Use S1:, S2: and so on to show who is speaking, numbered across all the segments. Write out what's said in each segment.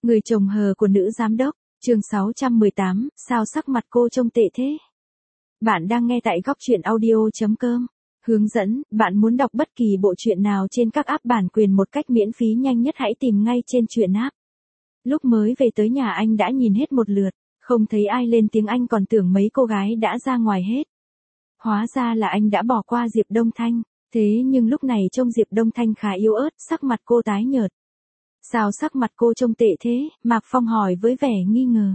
S1: Người chồng hờ của nữ giám đốc, chương 618, sao sắc mặt cô trông tệ thế? Bạn đang nghe tại góc truyện audio.com. Hướng dẫn, bạn muốn đọc bất kỳ bộ truyện nào trên các app bản quyền một cách miễn phí nhanh nhất hãy tìm ngay trên truyện app. Lúc mới về tới nhà anh đã nhìn hết một lượt, không thấy ai lên tiếng anh còn tưởng mấy cô gái đã ra ngoài hết. Hóa ra là anh đã bỏ qua Diệp Đông Thanh, thế nhưng lúc này trông Diệp Đông Thanh khá yếu ớt, sắc mặt cô tái nhợt. Sao sắc mặt cô trông tệ thế? Mạc Phong hỏi với vẻ nghi ngờ.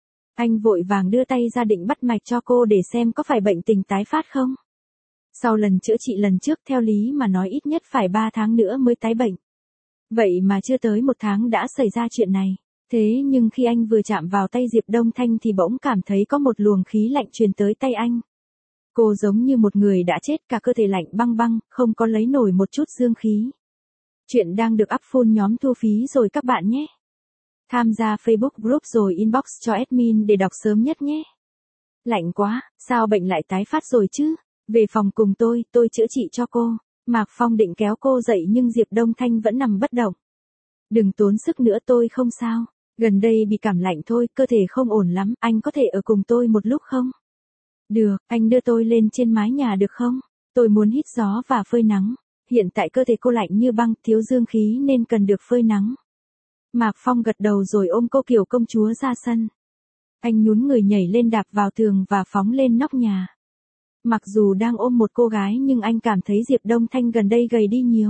S1: Anh vội vàng đưa tay ra định bắt mạch cho cô để xem có phải bệnh tình tái phát không. Sau lần chữa trị lần trước theo lý mà nói ít nhất phải 3 tháng nữa mới tái bệnh. Vậy mà chưa tới 1 tháng đã xảy ra chuyện này. Thế nhưng khi anh vừa chạm vào tay Diệp Đông Thanh thì bỗng cảm thấy có một luồng khí lạnh truyền tới tay anh. Cô giống như một người đã chết, cả cơ thể lạnh băng băng, không có lấy nổi một chút dương khí. Chuyện đang được up full nhóm thu phí rồi các bạn nhé. Tham gia Facebook group rồi inbox cho admin để đọc sớm nhất nhé. Lạnh quá, sao bệnh lại tái phát rồi chứ? Về phòng cùng tôi chữa trị cho cô. Mạc Phong định kéo cô dậy nhưng Diệp Đông Thanh vẫn nằm bất động. Đừng tốn sức nữa, tôi không sao. Gần đây bị cảm lạnh thôi, cơ thể không ổn lắm, anh có thể ở cùng tôi một lúc không? Được, anh đưa tôi lên trên mái nhà được không? Tôi muốn hít gió và phơi nắng. Hiện tại cơ thể cô lạnh như băng, thiếu dương khí nên cần được phơi nắng. Mạc Phong gật đầu rồi ôm cô kiểu công chúa ra sân. Anh nhún người nhảy lên đạp vào tường và phóng lên nóc nhà. Mặc dù đang ôm một cô gái nhưng anh cảm thấy Diệp Đông Thanh gần đây gầy đi nhiều.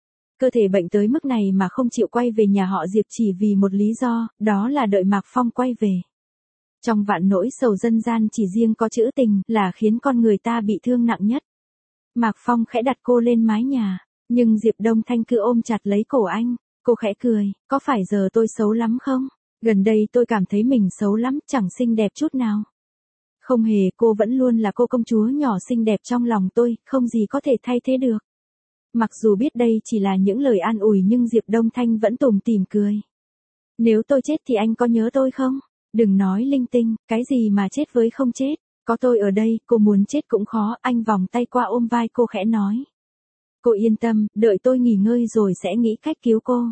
S1: Cơ thể bệnh tới mức này mà không chịu quay về nhà họ Diệp chỉ vì một lý do, đó là đợi Mạc Phong quay về. Trong vạn nỗi sầu dân gian chỉ riêng có chữ tình là khiến con người ta bị thương nặng nhất. Mạc Phong khẽ đặt cô lên mái nhà, nhưng Diệp Đông Thanh cứ ôm chặt lấy cổ anh. Cô khẽ cười, có phải giờ tôi xấu lắm không? Gần đây tôi cảm thấy mình xấu lắm, chẳng xinh đẹp chút nào. Không hề, cô vẫn luôn là cô công chúa nhỏ xinh đẹp trong lòng tôi, không gì có thể thay thế được. Mặc dù biết đây chỉ là những lời an ủi nhưng Diệp Đông Thanh vẫn tủm tỉm cười. Nếu tôi chết thì anh có nhớ tôi không? Đừng nói linh tinh, cái gì mà chết với không chết. Có tôi ở đây, cô muốn chết cũng khó, anh vòng tay qua ôm vai cô khẽ nói. Cô yên tâm, đợi tôi nghỉ ngơi rồi sẽ nghĩ cách cứu cô.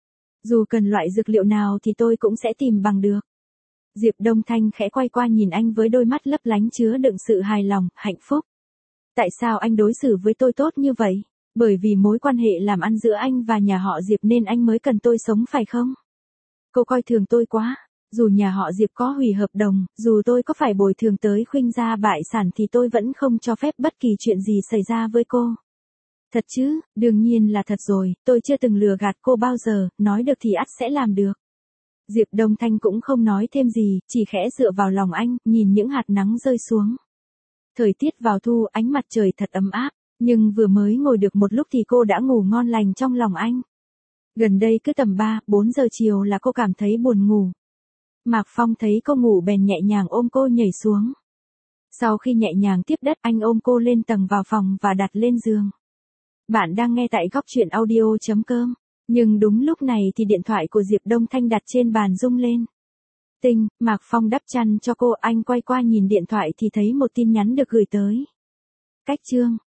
S1: Dù cần loại dược liệu nào thì tôi cũng sẽ tìm bằng được. Diệp Đông Thanh khẽ quay qua nhìn anh với đôi mắt lấp lánh chứa đựng sự hài lòng, hạnh phúc. Tại sao anh đối xử với tôi tốt như vậy? Bởi vì mối quan hệ làm ăn giữa anh và nhà họ Diệp nên anh mới cần tôi sống phải không? Cô coi thường tôi quá. Dù nhà họ Diệp có hủy hợp đồng, dù tôi có phải bồi thường tới khuynh gia bại sản thì tôi vẫn không cho phép bất kỳ chuyện gì xảy ra với cô. Thật chứ, đương nhiên là thật rồi, tôi chưa từng lừa gạt cô bao giờ, nói được thì ắt sẽ làm được. Diệp Đông Thanh cũng không nói thêm gì, chỉ khẽ dựa vào lòng anh, nhìn những hạt nắng rơi xuống. Thời tiết vào thu, ánh mặt trời thật ấm áp, nhưng vừa mới ngồi được một lúc thì cô đã ngủ ngon lành trong lòng anh. Gần đây cứ tầm 3-4 giờ chiều là cô cảm thấy buồn ngủ. Mạc Phong thấy cô ngủ bèn nhẹ nhàng ôm cô nhảy xuống. Sau khi nhẹ nhàng tiếp đất anh ôm cô lên tầng vào phòng và đặt lên giường. Bạn đang nghe tại góc truyện audio.com. Nhưng đúng lúc này thì điện thoại của Diệp Đông Thanh đặt trên bàn rung lên. Tinh, Mạc Phong đắp chăn cho cô, anh quay qua nhìn điện thoại thì thấy một tin nhắn được gửi tới. Cách chương,